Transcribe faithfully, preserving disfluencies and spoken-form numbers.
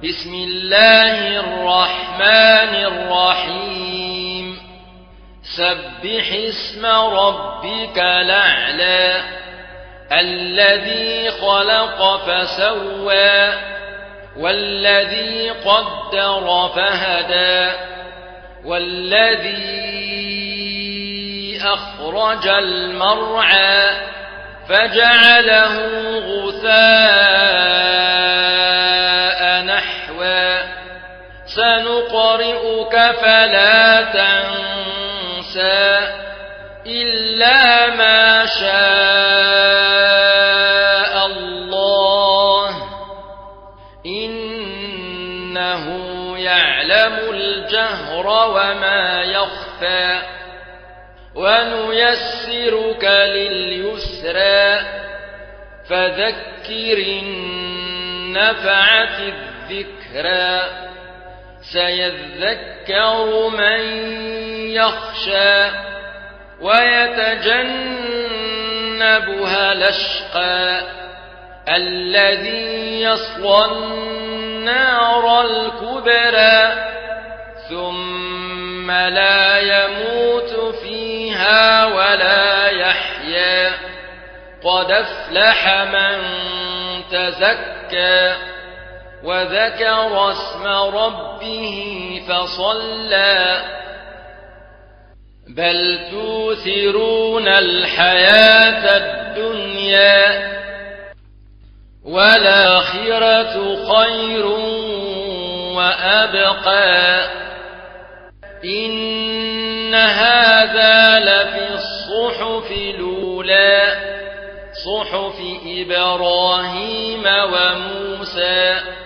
بسم الله الرحمن الرحيم سبح اسم ربك الأعلى الذي خلق فسوى والذي قدر فهدى والذي أخرج المرعى فجعله غثاء نحوا سنقرئك فلا تنسى إلا ما شاء الله إنه يعلم الجهر وما يخفى ونيسرك لليسرى فذكر النفعة الذكرى سيذكر من يخشى ويتجنبها الأشقى الذي يصلى النار الكبرى ثم لا يموت فيها ولا يحيا قد أفلح من تزكى وذكر اسم ربه فصلى بل توثرون الحياة الدنيا والآخرة خير وأبقى إن هذا لفي الصحف الأولى صحف إبراهيم وموسى